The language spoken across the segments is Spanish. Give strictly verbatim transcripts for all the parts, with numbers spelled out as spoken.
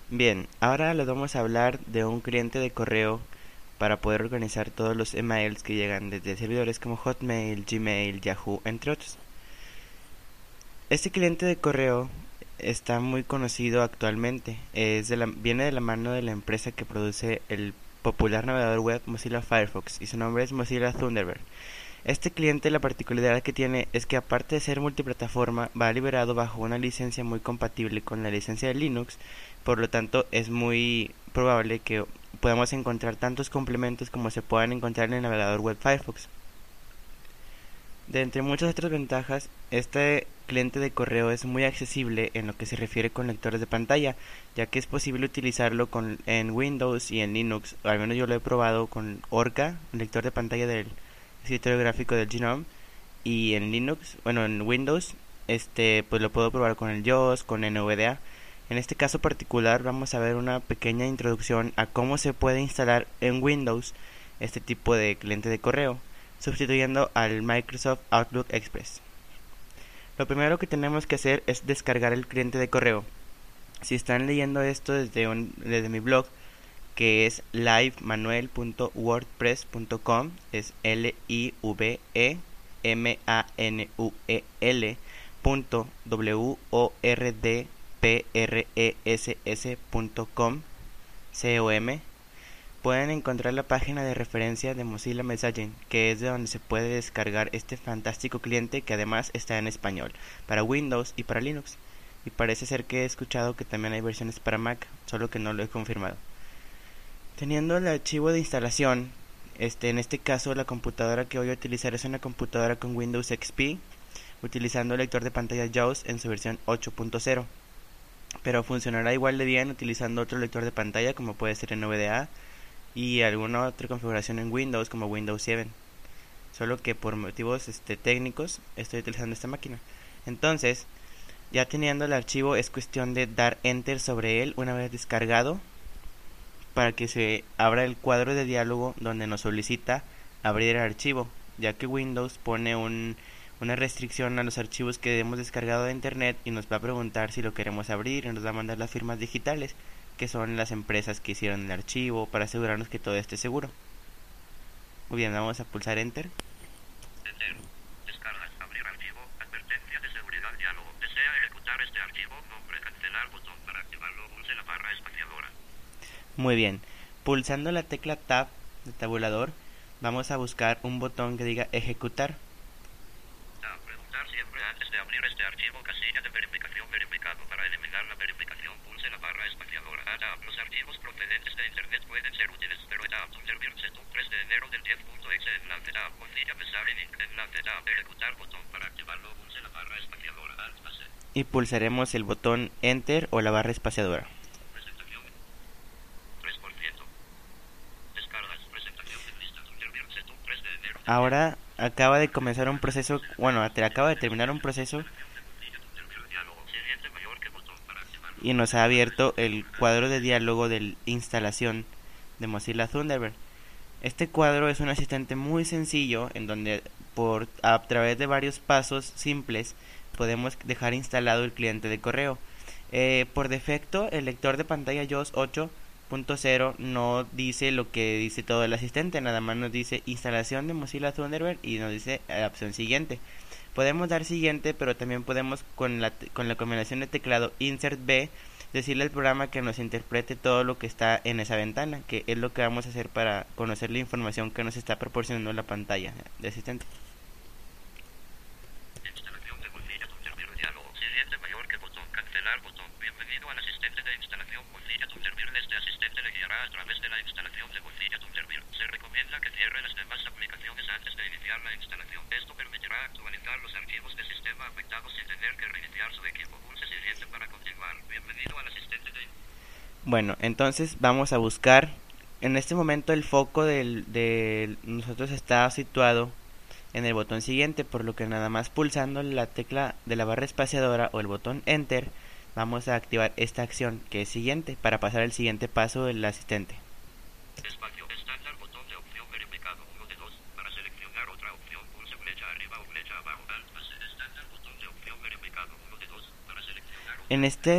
Bien, ahora les vamos a hablar de un cliente de correo para poder organizar todos los emails que llegan desde servidores como Hotmail, Gmail, Yahoo, entre otros. Este cliente de correo está muy conocido actualmente. Es de la, viene de la mano de la empresa que produce el popular navegador web Mozilla Firefox y su nombre es Mozilla Thunderbird. Este cliente, la particularidad que tiene es que aparte de ser multiplataforma, va liberado bajo una licencia muy compatible con la licencia de Linux, por lo tanto es muy probable que podamos encontrar tantos complementos como se puedan encontrar en el navegador web Firefox. De entre muchas otras ventajas, este cliente de correo es muy accesible en lo que se refiere con lectores de pantalla, ya que es posible utilizarlo con, en Windows y en Linux, o al menos yo lo he probado con Orca, un lector de pantalla del escritorio gráfico del Gnome, y en Linux, bueno, en Windows, este, pues lo puedo probar con el JAWS, con N V D A. En este caso particular vamos a ver una pequeña introducción a cómo se puede instalar en Windows este tipo de cliente de correo, sustituyendo al Microsoft Outlook Express. Lo primero que tenemos que hacer es descargar el cliente de correo. Si están leyendo esto desde, un, desde mi blog, que es livemanuel punto wordpress punto com, es L I V E M A N U E L punto W O R D P R E S S punto com, C O M, pueden encontrar la página de referencia de Mozilla Messaging, que es de donde se puede descargar este fantástico cliente que además está en español, para Windows y para Linux. Y parece ser que he escuchado que también hay versiones para Mac, solo que no lo he confirmado. Teniendo el archivo de instalación, este, en este caso la computadora que voy a utilizar es una computadora con Windows X P, utilizando el lector de pantalla JAWS en su versión ocho punto cero. Pero funcionará igual de bien utilizando otro lector de pantalla como puede ser N V D A y alguna otra configuración en Windows como Windows siete, solo que por motivos este, técnicos estoy utilizando esta máquina. Entonces, ya teniendo el archivo es cuestión de dar enter sobre él una vez descargado para que se abra el cuadro de diálogo donde nos solicita abrir el archivo, ya que Windows pone un, una restricción a los archivos que hemos descargado de internet y nos va a preguntar si lo queremos abrir y nos va a mandar las firmas digitales, que son las empresas que hicieron el archivo, para asegurarnos que todo esté seguro. Muy bien, vamos a pulsar enter. Enter. Descargas. Abrir archivo. Advertencia de seguridad. Diálogo. ¿Desea ejecutar este archivo? Nombre. Cancelar botón. Para activarlo pulse la barra espaciadora. Muy bien. Pulsando la tecla Tab de tabulador, vamos a buscar un botón que diga ejecutar. Tab. Preguntar siempre antes de abrir este archivo. Casilla de verificación verificado. Para eliminar la verificación pulse la barra espaciadora. Tab. Los archivos procedentes de internet pueden ser útiles, pero Tab. Servirse tres de enero del diez punto exe enlace. Tab. Mozilla Messaging enlace. Tab. Ejecutar botón. Para activarlo pulse la barra espaciadora. Alt pase. Y pulsaremos el botón enter o la barra espaciadora. Presentación tres por ciento. Descargas. Presentación de lista. Servirse tres de enero. Ahora acaba de comenzar un proceso, bueno, acaba de terminar un proceso y nos ha abierto el cuadro de diálogo de instalación de Mozilla Thunderbird. Este cuadro es un asistente muy sencillo en donde por a través de varios pasos simples podemos dejar instalado el cliente de correo. Eh, por defecto el lector de pantalla JAWS ocho punto cero no dice lo que dice todo el asistente, nada más nos dice instalación de Mozilla Thunderbird y nos dice la opción siguiente. Podemos dar siguiente, pero también podemos con la, con la combinación de teclado Insert B decirle al programa que nos interprete todo lo que está en esa ventana, que es lo que vamos a hacer para conocer la información que nos está proporcionando la pantalla de asistente. Instalación de Mozilla Thunderbird diálogo. Siguiente mayor que botón. Cancelar botón. Bienvenido al asistente de instalación Mozilla Thunderbird. Este asistente le guiará a través de la instalación de Mozilla Thunderbird. Se recomienda que cierre las demás aplicaciones antes de iniciar la instalación. Esto permitirá actualizar los archivos del sistema afectados sin tener que reiniciar su equipo. Pulse siguiente para continuar. Bienvenido al asistente de... Bueno, entonces vamos a buscar. En este momento el foco del, de nosotros está situado en el botón siguiente, por lo que nada más pulsando la tecla de la barra espaciadora o el botón enter vamos a activar esta acción que es siguiente para pasar al siguiente paso del asistente. Espacio estándar botón de opción verificado uno de dos. Para seleccionar otra opción pulse flecha arriba o flecha abajo. Alt pase estándar botón de opción verificado uno de dos. Para seleccionar otra En este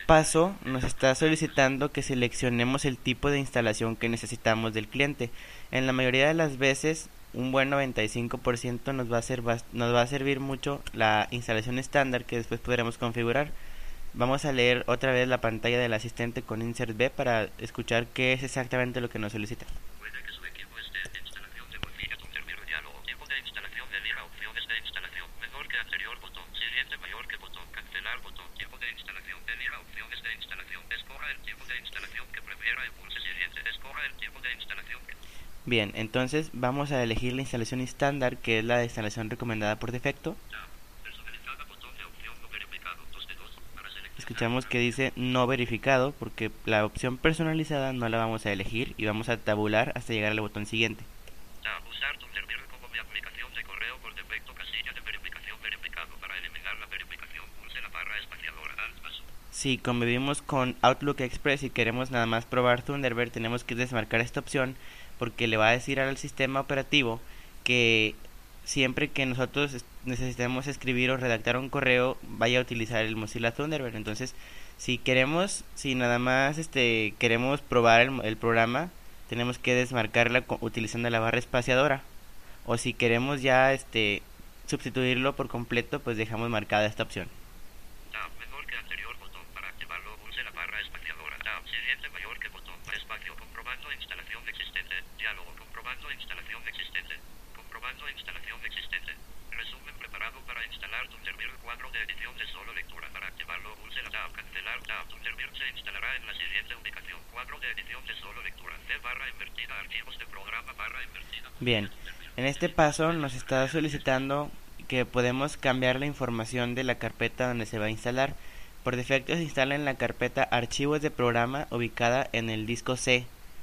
paso nos está solicitando que seleccionemos el tipo de instalación que necesitamos del cliente. En la mayoría de las veces, un buen noventa y cinco por ciento nos va a, ser, nos va a servir mucho la instalación estándar que después podremos configurar. Vamos a leer otra vez la pantalla del asistente con Insert B para escuchar qué es exactamente lo que nos solicita. Puede que su equipo esté en instalación de Mozilla Thunderbird diálogo. Tiempo de instalación de Lira, opciones de instalación. Menor que anterior botón. Siguiente mayor que botón. Cancelar botón. Tiempo de instalación de Lira, opciones de instalación. Escoja el tiempo de instalación que prefiera y pulse siguiente. Escoja el tiempo de instalación que... Bien, entonces vamos a elegir la instalación estándar, que es la instalación recomendada por defecto. Personalizada, botón de opción no verificado. dos de dos. Para seleccionar. Escuchamos que dice no verificado porque la opción personalizada no la vamos a elegir y vamos a tabular hasta llegar al botón siguiente. Tab, usar Thunderbird como mi aplicación de correo por defecto, casilla de verificación verificado. Para eliminar la verificación, pulse la barra espaciadora. Alt más. Si convivimos con Outlook Express y queremos nada más probar Thunderbird, tenemos que desmarcar esta opción porque le va a decir al sistema operativo que siempre que nosotros necesitemos escribir o redactar un correo vaya a utilizar el Mozilla Thunderbird. Entonces, si queremos, si nada más este queremos probar el, el programa, tenemos que desmarcarla utilizando la barra espaciadora. O si queremos ya este sustituirlo por completo, pues dejamos marcada esta opción. Tab, menor que anterior botón. Para activarlo, pulse la barra espaciadora. Tab, siguiente mayor que botón. Espacio, comprobando instalación existente. Diálogo, comprobando instalación existente. Comprobando instalación existente. Resumen preparado para instalar Thunderbird, cuadro de edición de solo lectura. Para activarlo, pulse la tab. Cancelar tab. Thunderbird se instalará en la siguiente ubicación. Cuadro de edición de solo lectura. C barra invertida. Archivos de programa barra invertida. Bien, en este paso nos está solicitando que podemos cambiar la información de la carpeta donde se va a instalar. Por defecto se instala en la carpeta archivos de programa ubicada en el disco C.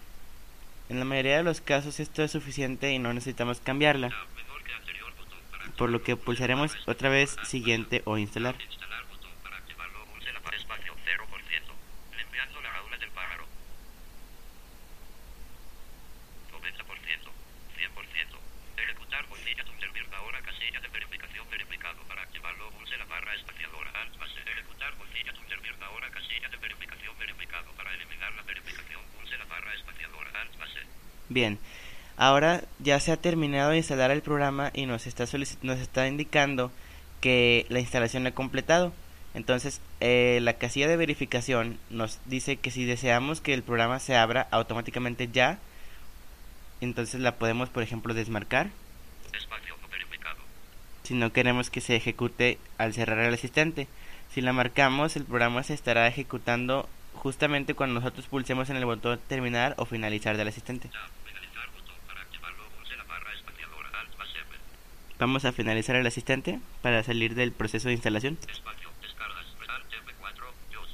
En la mayoría de los casos esto es suficiente y no necesitamos cambiarla, por lo que pulsaremos otra vez siguiente o instalar. Instalar botón. Para activarlo, pulse la barra espacio cero por ciento. Limpiando la jaula del pájaro. noventa por ciento. cien por ciento. Ejecutar Mozilla Thunderbird ahora, casilla de verificación verificado. Para activarlo, pulse la barra espaciadora. Alt más. Ejecutar Mozilla Thunderbird ahora, casilla de verificación verificado. Para eliminar la verificación, pulse la barra espaciadora. Alt más. Bien, ahora ya se ha terminado de instalar el programa y nos está nos está indicando que la instalación ha completado. Entonces eh, la casilla de verificación nos dice que si deseamos que el programa se abra automáticamente ya, entonces la podemos, por ejemplo, desmarcar. Espacio no verificado. Si no queremos que se ejecute al cerrar el asistente, si la marcamos, el programa se estará ejecutando justamente cuando nosotros pulsemos en el botón terminar o finalizar del asistente. Finalizar botón. Para activarlo, pulse la barra espaciadora. Alt más F. Vamos a finalizar el asistente para salir del proceso de instalación. Espacio, descargas, Alt F cuatro, dos.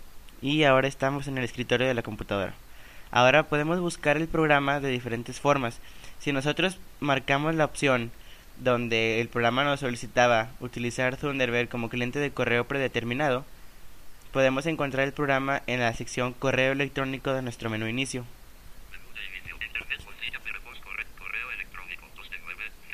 Y ahora estamos en el escritorio de la computadora. Ahora podemos buscar el programa de diferentes formas. Si nosotros marcamos la opción donde el programa nos solicitaba utilizar Thunderbird como cliente de correo predeterminado, podemos encontrar el programa en la sección correo electrónico de nuestro menú inicio. Menú de inicio, internet, Mozilla, Firefox, corre, correo electrónico, dos de nueve, C.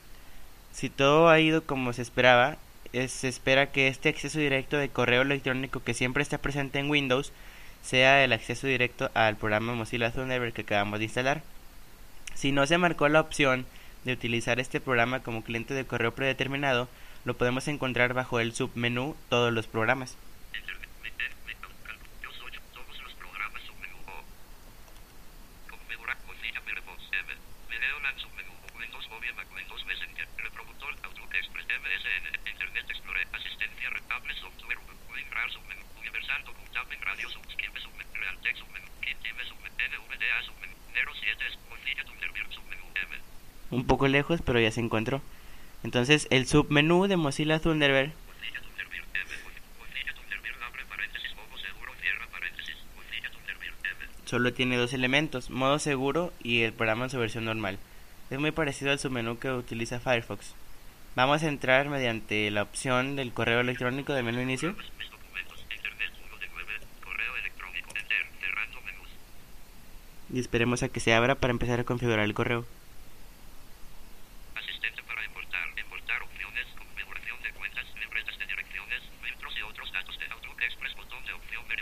Si todo ha ido como se esperaba, es, se espera que este acceso directo de correo electrónico que siempre está presente en Windows sea el acceso directo al programa Mozilla Thunderbird que acabamos de instalar. Si no se marcó la opción de utilizar este programa como cliente de correo predeterminado, lo podemos encontrar bajo el submenú Todos los programas. Internet, meter, meter, dos ocho, todos los programas submenú O. Configurar Mozilla Firefox M. Video LAN submenú Windows Mobile Mac Windows Messenger. Reproductor Outlook Express M S N. Internet Explorer. Asistencia Retable Software. WinRAR submenú. Universal Documentable Radio Subscribe submenú. Realtek submenú. Kitime submenú. N V D A submenú. Nero siete Mozilla Thunderbird submenú M. Un poco lejos, pero ya se encontró. Entonces, el submenú de Mozilla Thunderbird Mozilla Thunderbird M. Mozilla Thunderbird abre paréntesis, modo seguro, cierra paréntesis. Mozilla Thunderbird M. solo tiene dos elementos, modo seguro y el programa en su versión normal. Es muy parecido al submenú que utiliza Firefox. Vamos a entrar mediante la opción del correo electrónico del menú inicio. Mis documentos, internet uno de nueve, correo electrónico, enter, cerrando menús. Y esperemos a que se abra para empezar a configurar el correo. Asistente para importar, importar opciones, configuración de cuentas, libretas de direcciones, filtros y otros datos de Outlook Express, botón de opción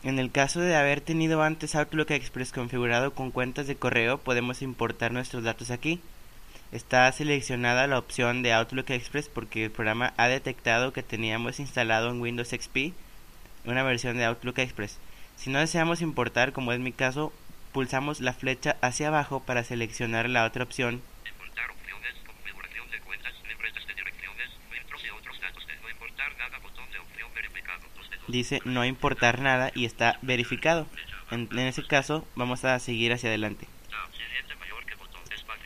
En el caso de haber tenido antes Outlook Express configurado con cuentas de correo, podemos importar nuestros datos aquí. Está seleccionada la opción de Outlook Express porque el programa ha detectado que teníamos instalado en Windows X P una versión de Outlook Express. Si no deseamos importar, como es mi caso, pulsamos la flecha hacia abajo para seleccionar la otra opción. Importar opciones, configuración de cuentas, libretas de direcciones, filtros y otros datos de no importar nada, botón de opción verificado. Dice no importar nada y está verificado. En, en ese caso vamos a seguir hacia adelante. Tab, siguiente mayor que botón, espacio.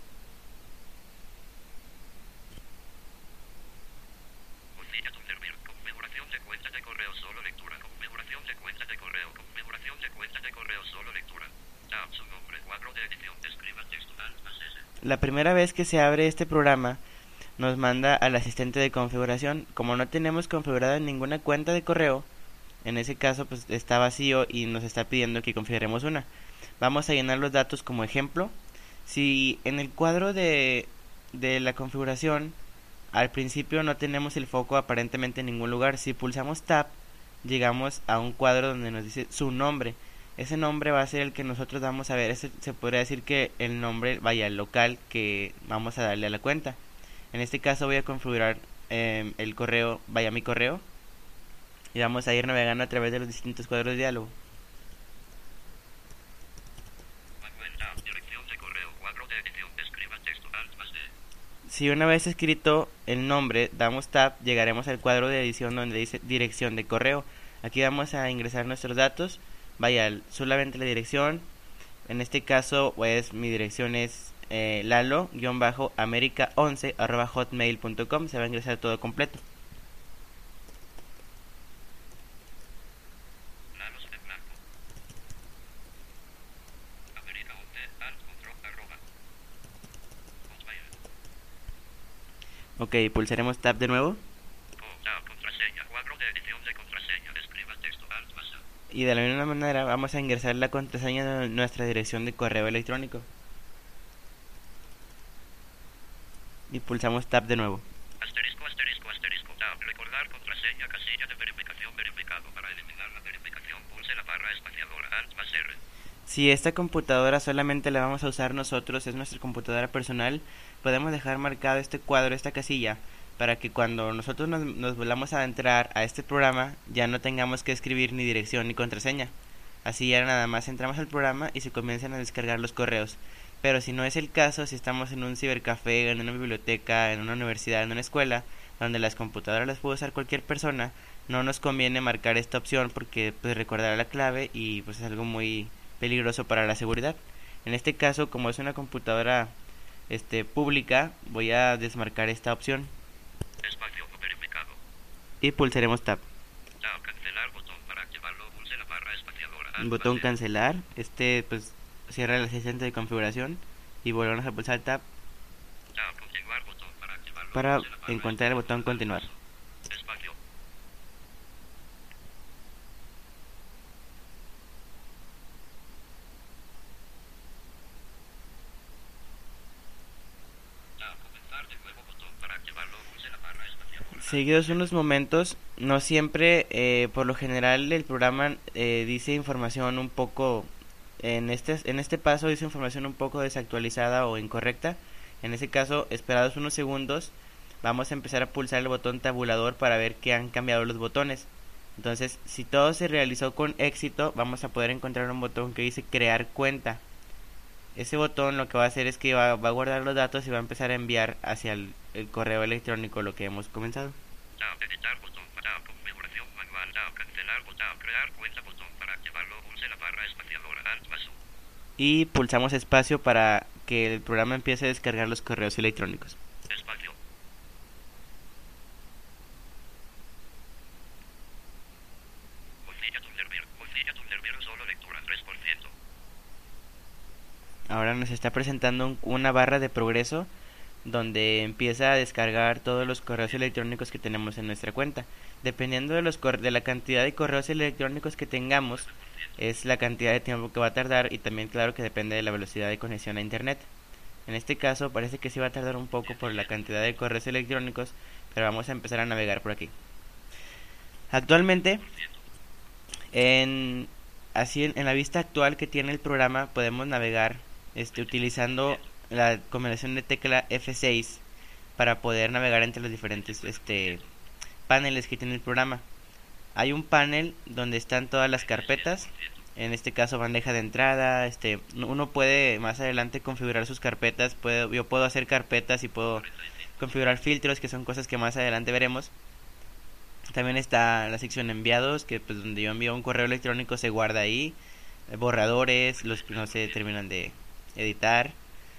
Bolsilla tu servir, configuración de cuenta de correo, solo lectura. Configuración de cuenta de correo, configuración de cuenta de correo, solo lectura. Tab, su nombre, cuadro de edición, escriba texto, alt más S. La primera vez que se abre este programa nos manda al asistente de configuración. Como no tenemos configurada ninguna cuenta de correo, en ese caso pues está vacío y nos está pidiendo que configuremos una. Vamos a llenar los datos como ejemplo. Si en el cuadro de, de la configuración al principio no tenemos el foco aparentemente en ningún lugar, si pulsamos Tab llegamos a un cuadro donde nos dice su nombre. Ese nombre va a ser el que nosotros vamos a ver. Ese se podría decir que el nombre vaya al local que vamos a darle a la cuenta. En este caso voy a configurar eh, el correo, vaya mi correo, y vamos a ir navegando a través de los distintos cuadros de diálogo. Dirección de correo, cuadro de edición, escriba texto, alt más D. Si una vez escrito el nombre, damos Tab, llegaremos al cuadro de edición donde dice dirección de correo. Aquí vamos a ingresar nuestros datos, vaya solamente la dirección. En este caso pues mi dirección es Eh, lalo-america once arroba hotmail punto com. Se va a ingresar todo completo. Lalos en blanco. America once alt control arroba hotmail. Ok, pulsaremos Tab de nuevo. Oh, tab, contraseña, cuadro de edición de contraseña, escriba texto, alt más A. Y de la misma manera vamos a ingresar la contraseña de nuestra dirección de correo electrónico. Y pulsamos Tab de nuevo. Asterisco, asterisco, asterisco, tab, recordar contraseña, casilla de verificación, verificado. Para eliminar la verificación, pulse la barra espaciadora, alt más R. Si esta computadora solamente la vamos a usar nosotros, es nuestra computadora personal, podemos dejar marcado este cuadro, esta casilla, para que cuando nosotros nos, nos volvamos a entrar a este programa, ya no tengamos que escribir ni dirección ni contraseña. Así ya nada más entramos al programa y se comienzan a descargar los correos. Pero si no es el caso, si estamos en un cibercafé, en una biblioteca, en una universidad, en una escuela, donde las computadoras las puede usar cualquier persona, no nos conviene marcar esta opción porque pues recordará la clave y pues es algo muy peligroso para la seguridad. En este caso, como es una computadora este pública, voy a desmarcar esta opción. Espacio verificado. Y pulsaremos Tab. Tab, cancelar botón para activarlo, pulse la barra espaciadora. alt Botón más R. cancelar. Este pues cierra el asistente de configuración y volvemos a pulsar Tab Tab, continuar botón para activarlo, para pulse la barra encontrar el botón espaciadora, continuar. espacio. Tab, comenzar de nuevo botón para activarlo, pulse la barra espaciadora. Seguidos unos momentos, no siempre, eh, por lo general el programa eh, dice información un poco, en este, en este paso dice información un poco desactualizada o incorrecta. En ese caso, esperados unos segundos, vamos a empezar a pulsar el botón tabulador para ver que han cambiado los botones. Entonces, si todo se realizó con éxito, vamos a poder encontrar un botón que dice crear cuenta. Ese botón lo que va a hacer es que va, va a guardar los datos y va a empezar a enviar hacia el, el correo electrónico lo que hemos comenzado. Tab, editar botón, tab, configuración manual, tab, cancelar botón, crear cuenta botón para activarlo, pulse la barra espaciadora, alt más U. Y pulsamos espacio para que el programa empiece a descargar los correos electrónicos. Espacio. Bolsilla tu servir, bolsilla tu servir, solo lectura, tres por ciento. Ahora nos está presentando un, una barra de progreso donde empieza a descargar todos los correos electrónicos que tenemos en nuestra cuenta. Dependiendo de, los de la cantidad de correos electrónicos que tengamos, es la cantidad de tiempo que va a tardar y también claro que depende de la velocidad de conexión a internet. En este caso parece que sí va a tardar un poco por la cantidad de correos electrónicos, pero vamos a empezar a navegar por aquí. Actualmente En, así en, en la vista actual que tiene el programa podemos navegar este, utilizando la combinación de tecla F seis para poder navegar entre los diferentes este, paneles que tiene el programa. Hay un panel donde están todas las carpetas, en este caso bandeja de entrada. Este, uno puede más adelante configurar sus carpetas. Puedo, yo puedo hacer carpetas y puedo configurar filtros, que son cosas que más adelante veremos. También está la sección enviados, que pues donde yo envío un correo electrónico se guarda ahí. Borradores, los que no se terminan de editar.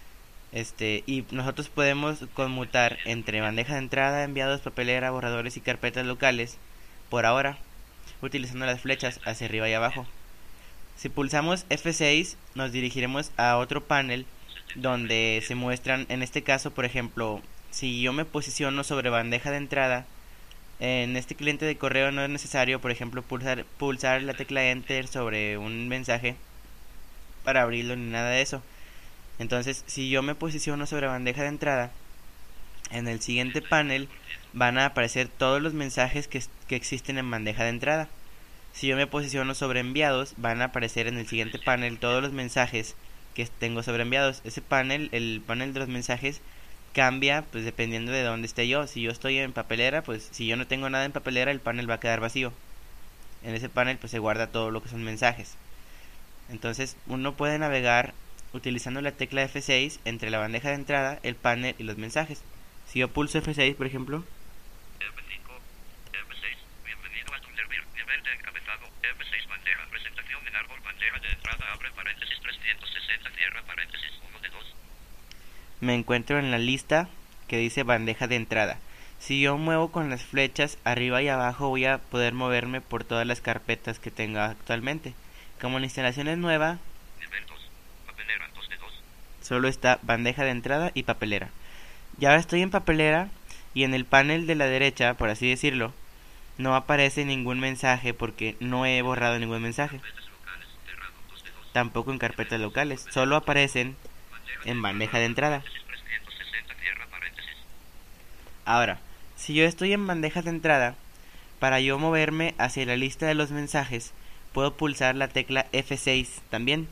Este, y nosotros podemos conmutar entre bandeja de entrada, enviados, papelera, borradores y carpetas locales por ahora, utilizando las flechas hacia arriba y abajo. Si pulsamos F seis, nos dirigiremos a otro panel donde se muestran, en este caso, por ejemplo, si yo me posiciono sobre bandeja de entrada, en este cliente de correo no es necesario, por ejemplo, pulsar, pulsar la tecla Enter sobre un mensaje para abrirlo ni nada de eso. Entonces, si yo me posiciono sobre bandeja de entrada, en el siguiente panel van a aparecer todos los mensajes que, que existen en bandeja de entrada. Si yo me posiciono sobre enviados, van a aparecer en el siguiente panel todos los mensajes que tengo sobre enviados. Ese panel, el panel de los mensajes, cambia pues dependiendo de dónde esté yo. Si yo estoy en papelera, pues si yo no tengo nada en papelera, el panel va a quedar vacío. En ese panel pues se guarda todo lo que son mensajes. Entonces uno puede navegar utilizando la tecla F seis entre la bandeja de entrada, el panel y los mensajes. Si yo pulso F seis, por ejemplo, F cinco, F seis, bienvenido a tu servidor, nivel de encabezado, F seis bandeja, presentación en árbol, bandeja de entrada, abre paréntesis trescientos sesenta, cierra paréntesis uno de dos. me encuentro en la lista que dice bandeja de entrada. Si yo muevo con las flechas arriba y abajo, voy a poder moverme por todas las carpetas que tenga actualmente. Como la instalación es nueva, Nivel dos, papelera dos de dos. solo está bandeja de entrada y papelera. Y ahora estoy en papelera y en el panel de la derecha, por así decirlo, no aparece ningún mensaje porque no he borrado ningún mensaje. Tampoco en carpetas locales, solo aparecen en bandeja de entrada. trescientos sesenta, cierra paréntesis. Ahora, si yo estoy en bandeja de entrada, para yo moverme hacia la lista de los mensajes, puedo pulsar la tecla F seis también.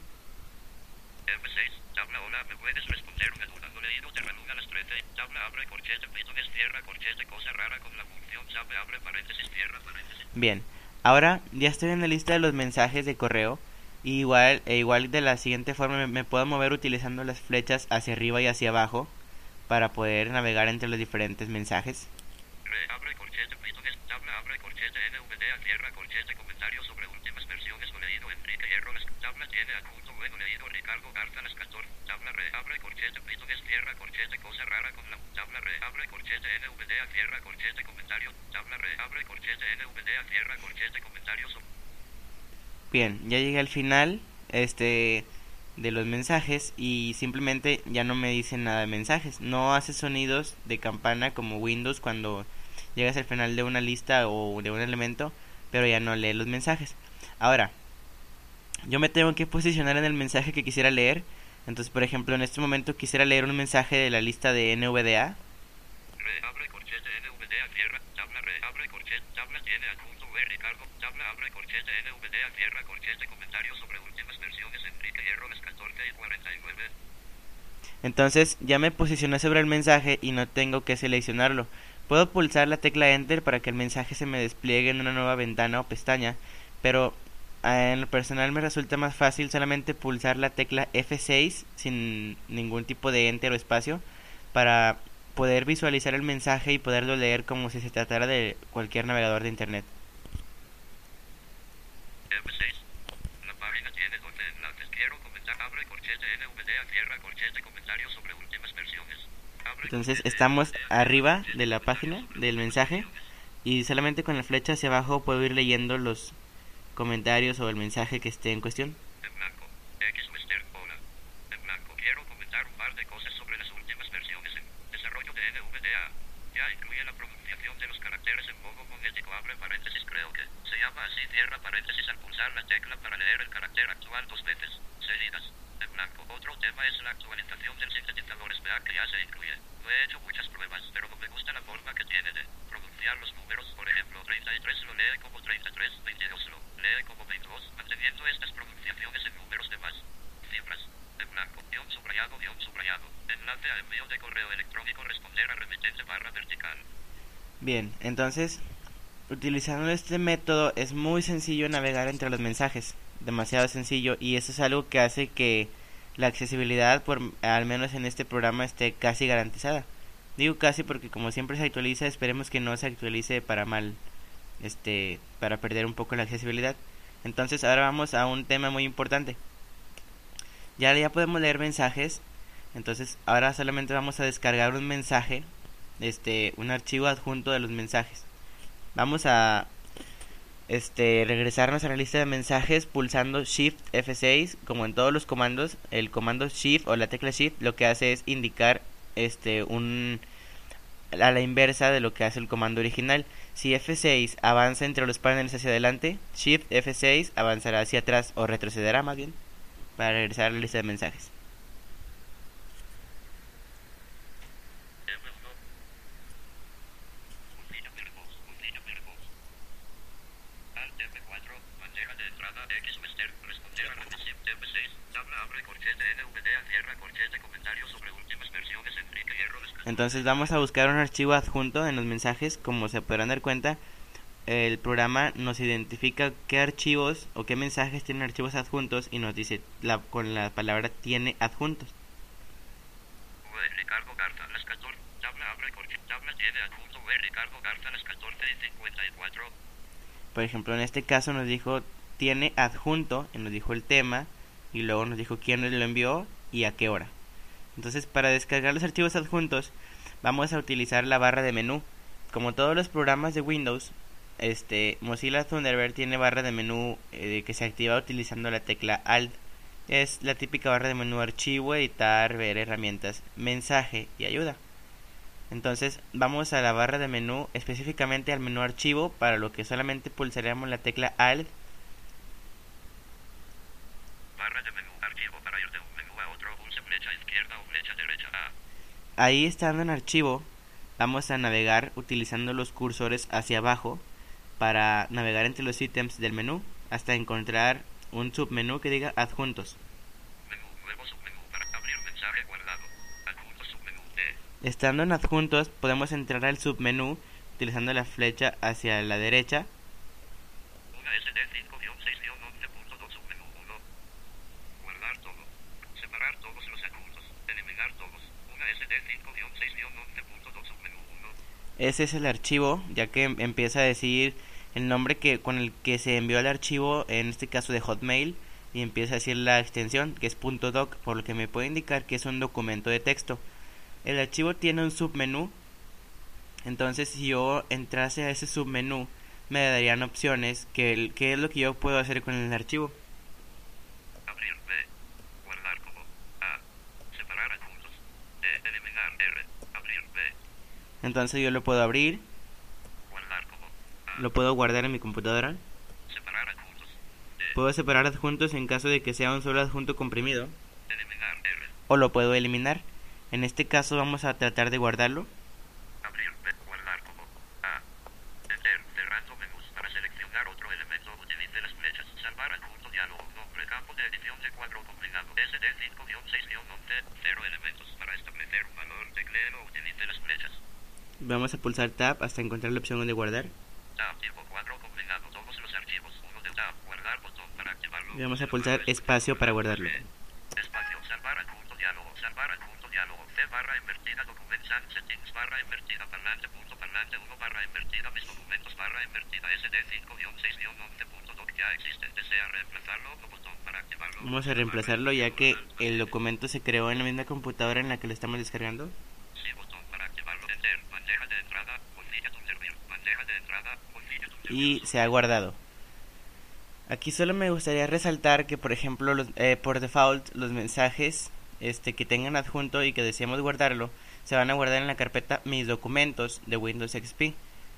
F seis, tabla hola, ¿me puedes responder una duda? No leído, te reanuda las trece, tabla abre corchete, pitones, cierra corchete, cosa rara con la función, tabla abre paréntesis, cierra paréntesis. Bien, ahora ya estoy en la lista de los mensajes de correo. Y igual, e igual de la siguiente forma me, me puedo mover utilizando las flechas hacia arriba y hacia abajo para poder navegar entre los diferentes mensajes. Re, abre corchete, pitones, tabla abre corchete, N V D A, cierra corchete, comentarios sobre últimas versiones, no leído, Enrique Hierro, las tabla tiene adjunto, bueno leído, Ricardo Garza, las catorce, tabla re, abre corchete, pitones, cierra corchete, cosa rara con la tabla re, abre corchete, N V D A, cierra corchete, comentarios, tabla re, abre corchete, N V D A, cierra corchete, comentarios. Bien, ya llegué al final este de los mensajes y simplemente ya no me dice nada de mensajes. No hace sonidos de campana como Windows cuando llegas al final de una lista o de un elemento, pero ya no lee los mensajes. Ahora, yo me tengo que posicionar en el mensaje que quisiera leer. Entonces, por ejemplo, en este momento quisiera leer un mensaje de la lista de N V D A. Re, abre corchete, N V D A, cierra, tabla re, abre corchete, tabla tiene adjunto, ve, Ricardo, tabla abre corchete, N V D A, cierra corchete, comentarios sobre últimas versiones, Enrique Hierro, las catorce y cuarenta y nueve. Entonces ya me posicioné sobre el mensaje y no tengo que seleccionarlo. Puedo pulsar la tecla Enter para que el mensaje se me despliegue en una nueva ventana o pestaña, pero eh, en lo personal me resulta más fácil solamente pulsar la tecla F seis sin ningún tipo de Enter o espacio para poder visualizar el mensaje y poderlo leer como si se tratara de cualquier navegador de internet. F seis. La página tiene doce enlaces. Quiero comentar. Abre corchete N V D A. Cierra corchete. Comentarios sobre últimas versiones. Abre Entonces corchete, estamos N V D A, arriba corchete, de la página del mensaje y solamente con la flecha hacia abajo puedo ir leyendo los comentarios o el mensaje que esté en cuestión. En blanco. X Western. Hola. En blanco. Quiero comentar un par de cosas sobre las últimas versiones en desarrollo de N V D A. Ya incluye la pronunciación de los caracteres en modo fonético. Abre paréntesis. Creo que se llama así. Cierra paréntesis al pulsar la tecla para leer el carácter actual dos veces seguidas. En blanco. Otro tema es la actualización del sintetizador. Espera que ya se incluye. No he hecho muchas pruebas, pero no me gusta la forma que tiene de pronunciar los números. Por ejemplo, treinta y tres lo lee como treinta y tres, veintidós lo lee como veintidós. Bien, entonces, utilizando este método es muy sencillo navegar entre los mensajes, demasiado sencillo, y eso es algo que hace que la accesibilidad, por al menos en este programa, esté casi garantizada. Digo casi porque como siempre se actualiza, esperemos que no se actualice para mal, este, para perder un poco la accesibilidad. Entonces ahora vamos a un tema muy importante. Ya ya podemos leer mensajes, entonces ahora solamente vamos a descargar un mensaje, este, un archivo adjunto de los mensajes. Vamos a este regresarnos a la lista de mensajes pulsando Shift F seis, como en todos los comandos. El comando Shift o la tecla Shift lo que hace es indicar este un a la inversa de lo que hace el comando original. Si F seis avanza entre los paneles hacia adelante, Shift F seis avanzará hacia atrás o retrocederá más bien para regresar a la lista de mensajes. Entonces vamos a buscar un archivo adjunto en los mensajes. Como se podrán dar cuenta, el programa nos identifica qué archivos o qué mensajes tienen archivos adjuntos y nos dice la, con la palabra tiene adjuntos. Ricardo Garza, las catorce, tabla abre corchete, tabla tiene adjunto, Ricardo Garza, las catorce y cincuenta y cuatro. Por ejemplo, en este caso nos dijo tiene adjunto, y nos dijo el tema, y luego nos dijo quién lo envió y a qué hora. Entonces, para descargar los archivos adjuntos, vamos a utilizar la barra de menú. Como todos los programas de Windows, este Mozilla Thunderbird tiene barra de menú eh, que se activa utilizando la tecla Alt. Es la típica barra de menú: archivo, editar, ver herramientas, mensaje y ayuda. Entonces vamos a la barra de menú, específicamente al menú archivo, para lo que solamente pulsaremos la tecla Alt. Barra de menú, archivo, para ir de un menú a otro, pulse flecha izquierda o flecha derecha A. Ahí, estando en archivo, vamos a navegar utilizando los cursores hacia abajo para navegar entre los ítems del menú hasta encontrar un submenú que diga adjuntos. Menú, nuevo submenú para abrir mensaje guardado. Adjuntos, submenú D. Estando en adjuntos, podemos entrar al submenú utilizando la flecha hacia la derecha. Una S D cinco seis once punto dos submenú uno. Guardar todo. Separar todos los adjuntos. Eliminar todos. Una S D cinco seis once punto dos submenú uno. Ese es el archivo, ya que empieza a decir el nombre que con el que se envió el archivo, en este caso de Hotmail, y empieza a decir la extensión, que es .doc, por lo que me puede indicar que es un documento de texto. El archivo tiene un submenú, entonces si yo entrase a ese submenú, me darían opciones, que, que es lo que yo puedo hacer con el archivo. Abrir B. Guardar como A. Separar adjuntos. D. Eliminar R. Abrir B. Entonces yo lo puedo abrir, lo puedo guardar en mi computadora. Separar adjuntos. D. Puedo separar adjuntos en caso de que sea un solo adjunto comprimido. Eliminar R. O lo puedo eliminar. En este caso vamos a tratar de guardarlo. Abrir B. Guardar como A. Enter. Cerrando menús. Para seleccionar otro elemento, utilice las flechas. Salvar adjunto, diálogo. Nombre. Campo de edición de cuadro complicado. S D cinco seis once. Cero elementos. Para establecer un valor, tecleo o utilice las flechas. Vamos a pulsar Tab hasta encontrar la opción de guardar. Tab, tipo cuadro complicado, todos los archivos, uno de tab, guardar botón para activarlo. Y vamos a pulsar espacio para guardarlo. Espacio, salvar adjunto, diálogo, salvar adjunto, diálogo, C barra invertida, document settings, barra invertida, parlante, punto, parlante, uno barra invertida, mis documentos, barra invertida, S D cinco seis once punto doc, ya existe, desea reemplazarlo, botón para activarlo. Vamos a reemplazarlo ya que el documento se creó en la misma computadora en la que lo estamos descargando. Sí, botón para activarlo, enter, bandeja de entrada, Mozilla Thunderbird, bandeja de entrada, Mozilla Thunderbird. Y se ha guardado. Aquí solo me gustaría resaltar que, por ejemplo, los, eh, por default, los mensajes este, que tengan adjunto y que deseemos guardarlo, se van a guardar en la carpeta Mis documentos de Windows X P.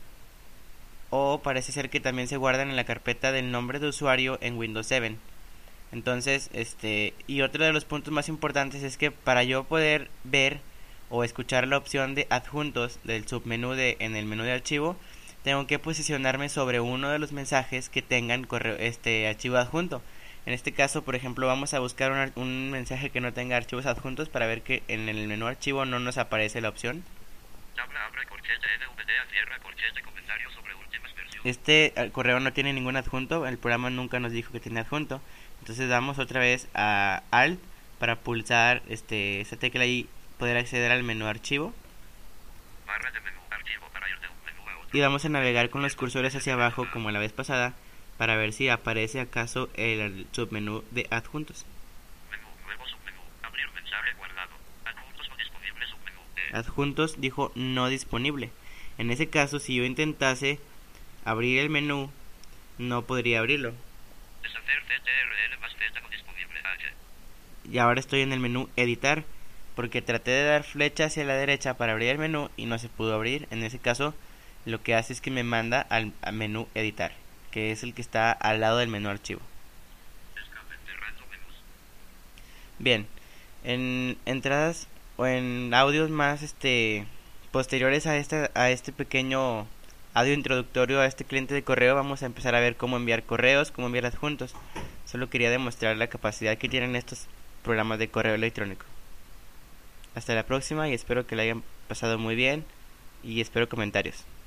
O parece ser que también se guardan en la carpeta del nombre de usuario en Windows siete. Entonces, este, y otro de los puntos más importantes es que para yo poder ver o escuchar la opción de adjuntos del submenú de en el menú de archivo, tengo que posicionarme sobre uno de los mensajes que tengan correo, este archivo adjunto. En este caso, por ejemplo, vamos a buscar un, un mensaje que no tenga archivos adjuntos para ver que en el menú archivo no nos aparece la opción. Tabla abre corchete N V D A cierra corchete comentarios sobre últimas versiones. Este eh, correo no tiene ningún adjunto, el programa nunca nos dijo que tiene adjunto. Entonces damos otra vez a Alt para pulsar este esa tecla y poder acceder al menú archivo. Barra de menú, archivo para ir de un menú a otro. Y vamos a navegar con los cursores hacia abajo como la vez pasada para ver si aparece acaso el submenú de adjuntos. Menú, nuevo submenú, abrir mensaje guardado. Adjuntos no disponible submenú. Eh, Adjuntos dijo no disponible. En ese caso, si yo intentase abrir el menú, no podría abrirlo. deshacer C T R L más Z no disponible H. Y ahora estoy en el menú editar, porque traté de dar flecha hacia la derecha para abrir el menú y no se pudo abrir. En ese caso, lo que hace es que me manda al, al menú editar, que es el que está al lado del menú archivo. Escape, cerrando menús. Bien, en entradas o en audios más este posteriores a este a este pequeño audio introductorio a este cliente de correo, vamos a empezar a ver cómo enviar correos, cómo enviar adjuntos. Solo quería demostrar la capacidad que tienen estos programas de correo electrónico. Hasta la próxima y espero que la hayan pasado muy bien y espero comentarios.